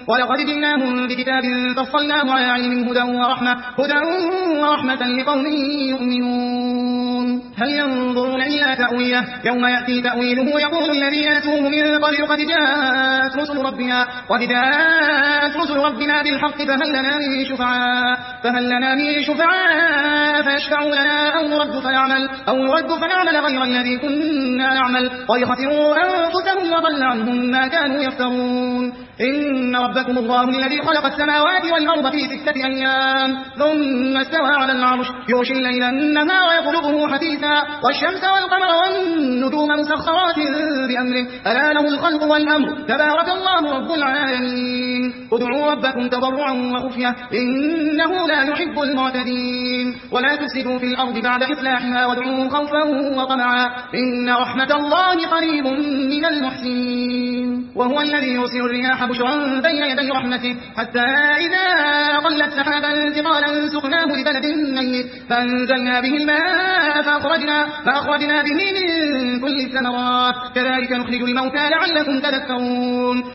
ولقد جئناهم بكتاب فصلناه على علم هدى ورحمة لقوم يؤمنون. هل ينظرون إلا تأويله يوم يأتي تأويله يقول الذين نسوه من قبل قد جاءت رسل ربنا بالحق فهل لنا من شفعاء فيشفعوا لنا أو نرد فنعمل غير الذي كنا نعمل قد خسروا أنفسهم وضل عنهم ما كانوا يفترون. إن ربكم الله الذي خلق السماوات والأرض في 6 أيام ثم استوى على العرش يغشي الليل النهار يطلبه حثيثا والشمس والقمر والنجوم مسخرات بأمره ألا له الخلق والأمر تبارك الله رب العالمين. ادعوا ربكم تضرعا وخفية إنه لا يحب المعتدين ولا تفسدوا في الأرض بعد إصلاحها وادعوه خوفا وطمعا إن رحمة الله قريب من المحسنين. وهو الذي يرسل الرياح بشرا بين يدي رحمته حتى إذا أقلت سحابا ثقالا سقناه لبلد ميت فأنزلنا به الماء فأخرجنا به من كل الثمرات كذلك نخرج الموتى لعلكم تذكرون.